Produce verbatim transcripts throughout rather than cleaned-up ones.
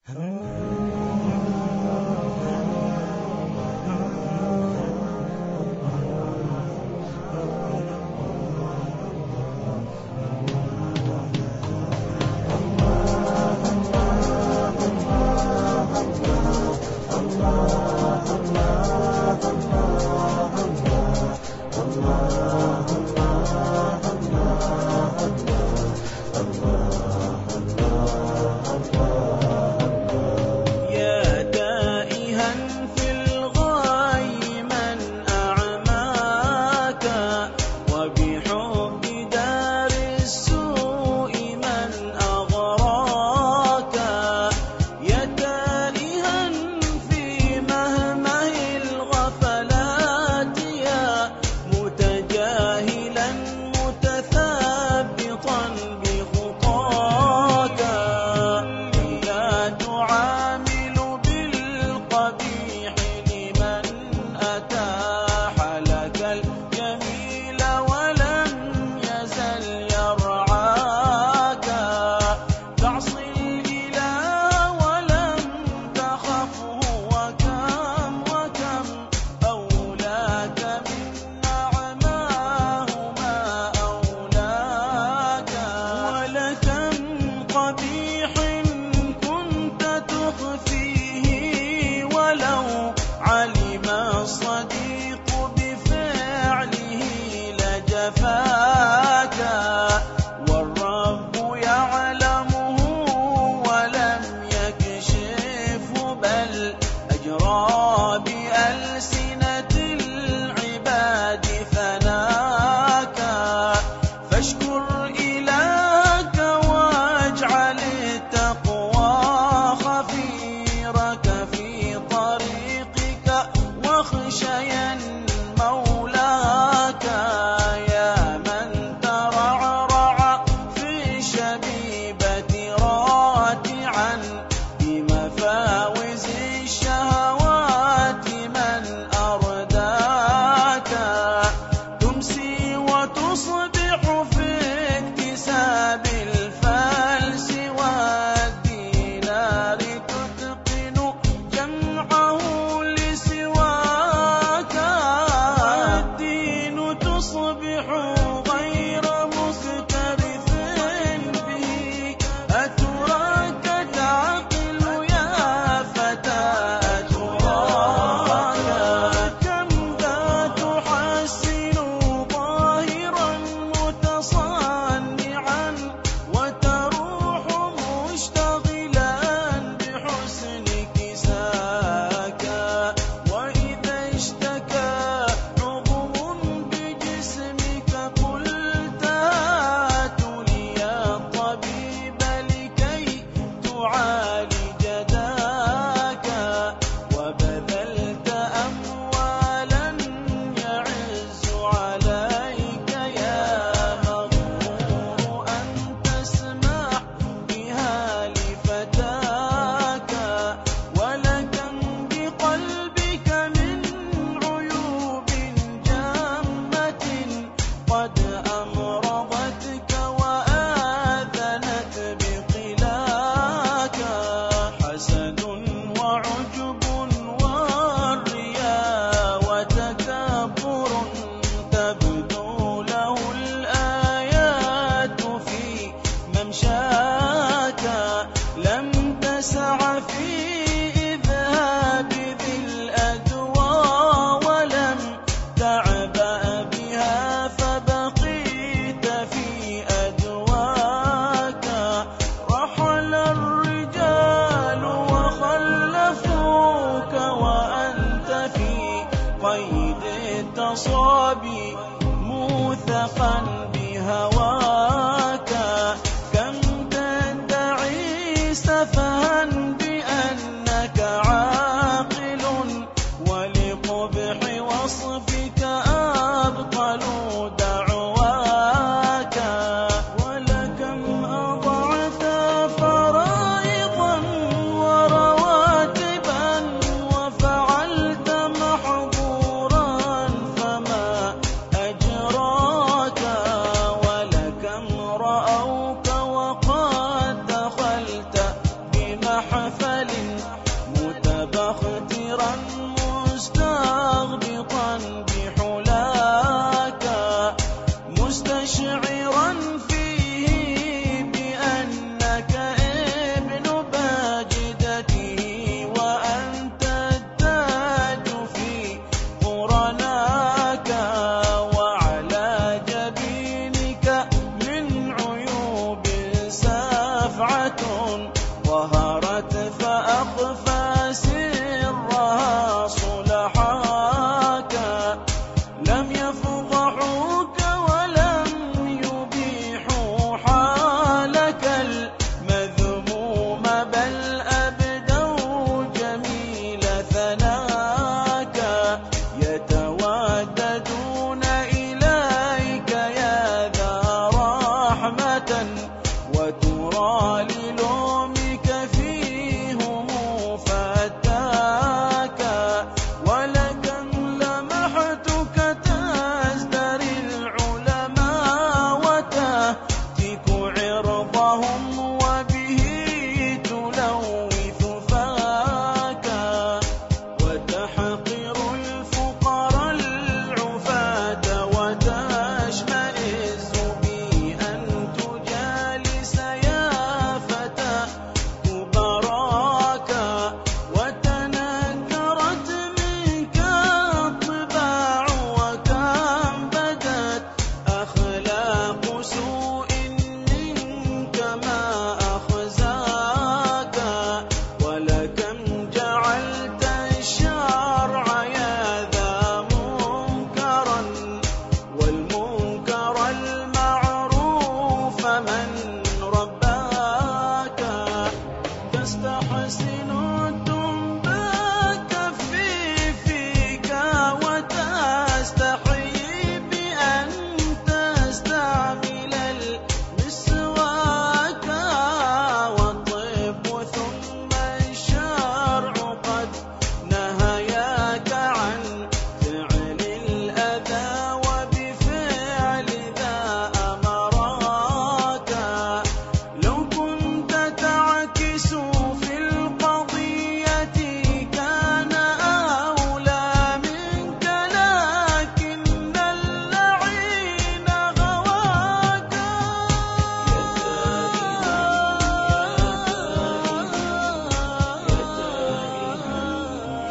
التصابي موثقا بهواك، كم تدعي سفها بأنك عاقل، ولقبح وصفك أبطل دعواك. ولكم أضعت فرائضا ورواتبا، وفعلت محظورا فما أجراك. ولكم رأوك وقد دخلت بمحفل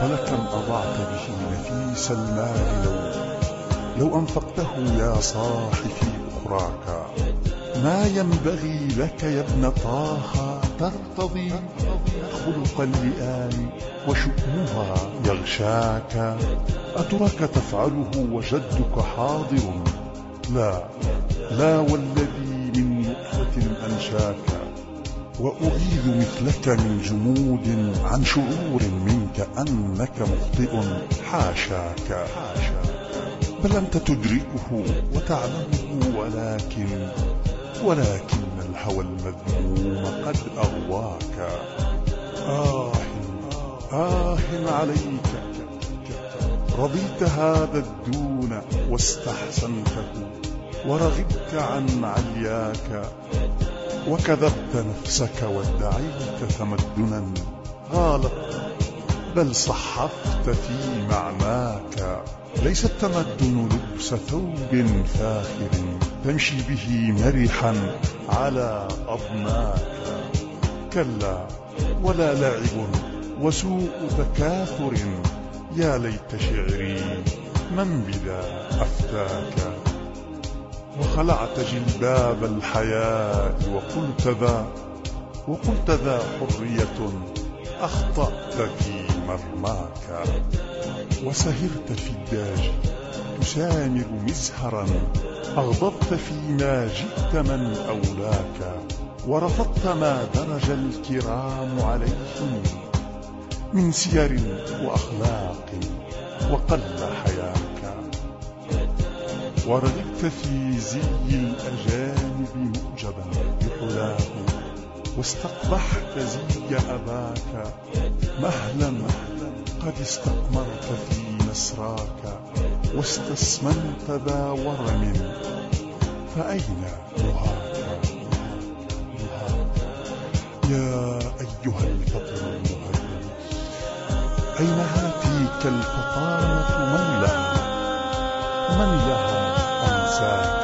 فلكم أضعت به نفيس المال لو لو أنفقته يا صاح في أخراك. ما ينبغي لك يا ابن طه ترتضي خلق اللئام وشؤمها يغشاك. أترك تفعله وجدك حاضر؟ لا لا والذي من نطفة أنشاك. وأغيظ مثلك من جمود عن شعور منك أنك مخطئ حاشاك. بل أنت تدركه وتعلمه ولكن ولكن الهوى المذموم قد أغواك. آه آه عليك، رضيت هذا الدون واستحسنته ورغبت عن علياك. وكذبت نفسك وادعيت تمدنا غالط بل صحفت في معناك. ليس التمدن لبس ثوب فاخر تمشي به مرحا على أضناك. كلا ولا لعب وسوء تكاثر. يا ليت شعري من بدا أفتاك. وخلعت جلباب الحياء وقلت ذا وقلت ذا حرية أخطأت في مرماك. وسهرت في الداج تسامر مزهرا أغضبت فيما جئت من أولاك. ورفضت ما درج الكرام عليهم من سير وأخلاق وقل حياك. ورغبت في زي الأجانب مؤجبا بحلاه واستقبحت زي أباك. مهلا قد استقمرت في نسراك واستسمنت ذا ورم فأين نهاك. يا أيها الفطن المهيمن أين هاتيك الفطانة من لها من لها أنساك.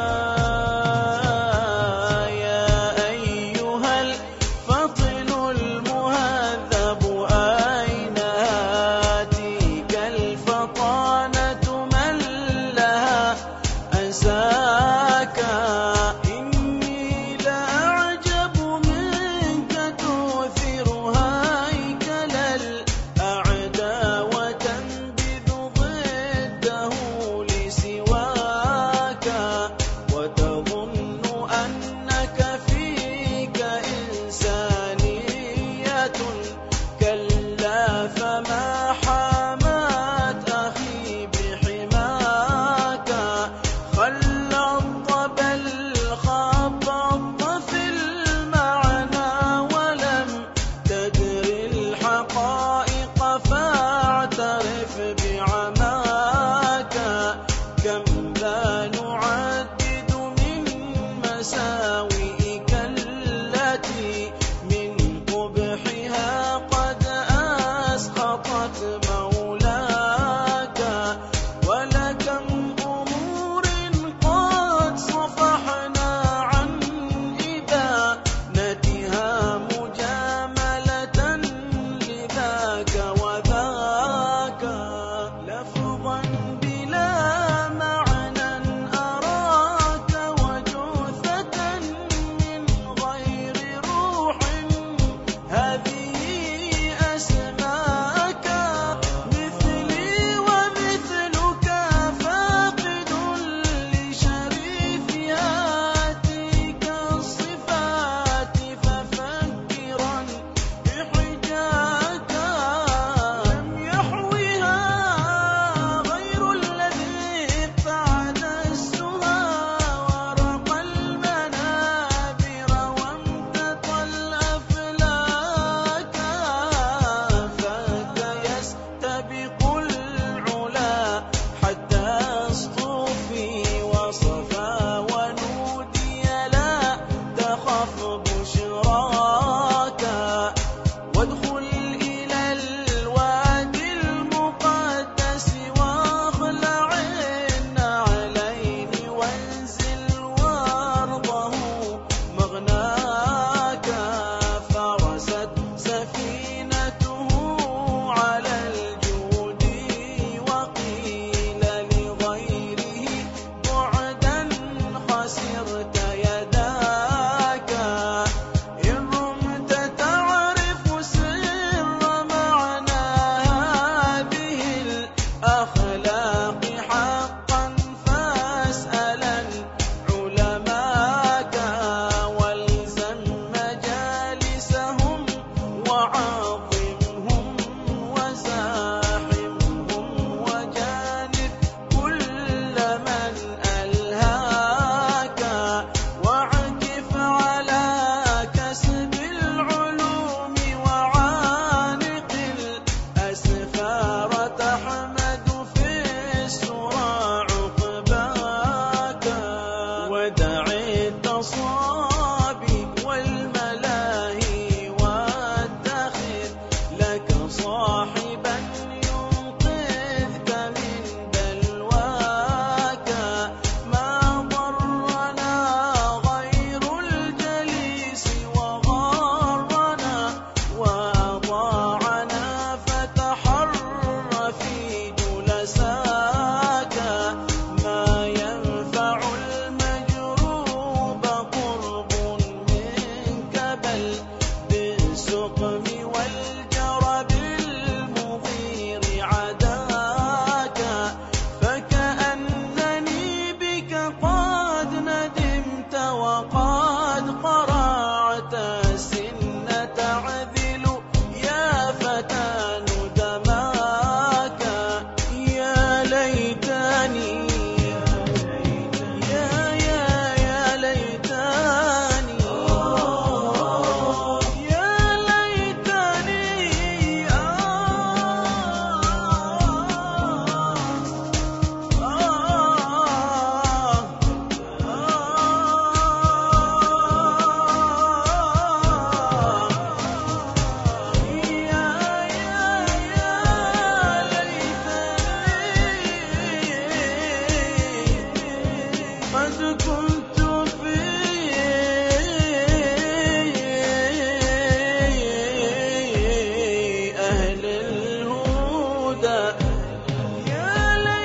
من قبحها قد أسقطت موت السقم والجرب المضير عداك، فكأنني بك قد ندمت وقد قرعت السن تعذل يا فتى ندماك. يا ليتني يا يا يا ليتني يا ليتني قد كنت في أهل الهدى. يا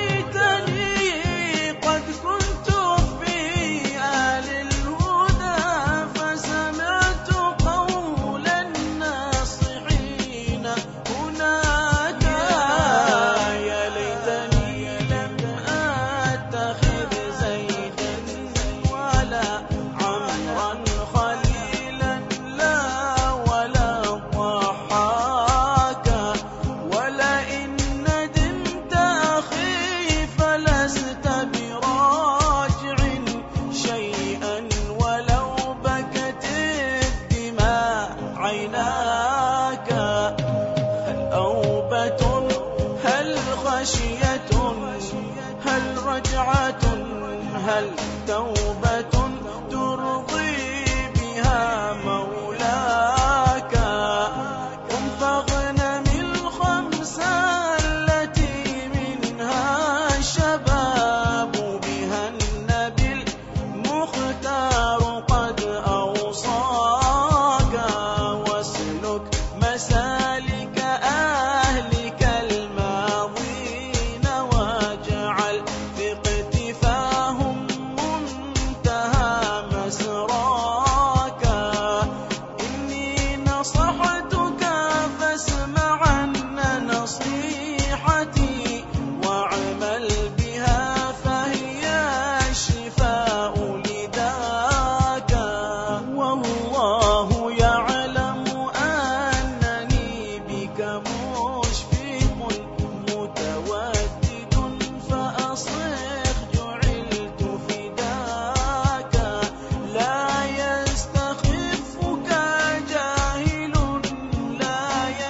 ليتني قد كنت في أهل الهدى، فسمعت قول الناصحين هناك. يا ليتني لم أتخذ زيدا ولا عمرا خليلا، لا ولا ضحاك. ولئن ندمت أخي فلست براجع شيئا، ولو بكت الدماء عيناك. هل أوبة هل خشية هل رجعة هل توبة ترضي بها مولاك؟ قم فاغنم الخمس التي منها الشباب، بها النبي المختار قد أوصاك. واسلك مسالك أهلك الماضين، واجعل في اقتفاهم منتهى مسراك. إني نصحتك فاسمعن نصيحتي، واعمل بها فهي الشفاء لذاك. والله يعلم أنني بك مشفق متودد، فأصغ جعلت فداك. لا يستخفك جاهل لا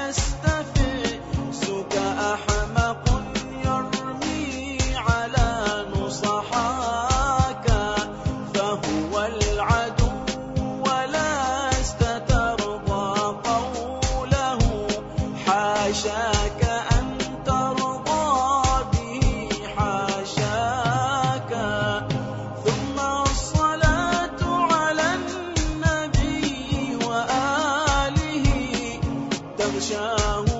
يستفزك أحمق يرمي على نصحاك. فهو العدو ولست ترضى قوله، حاشاك أن ترضى به حاشاك. ثم الصلاة على النبي وآله، تغشاه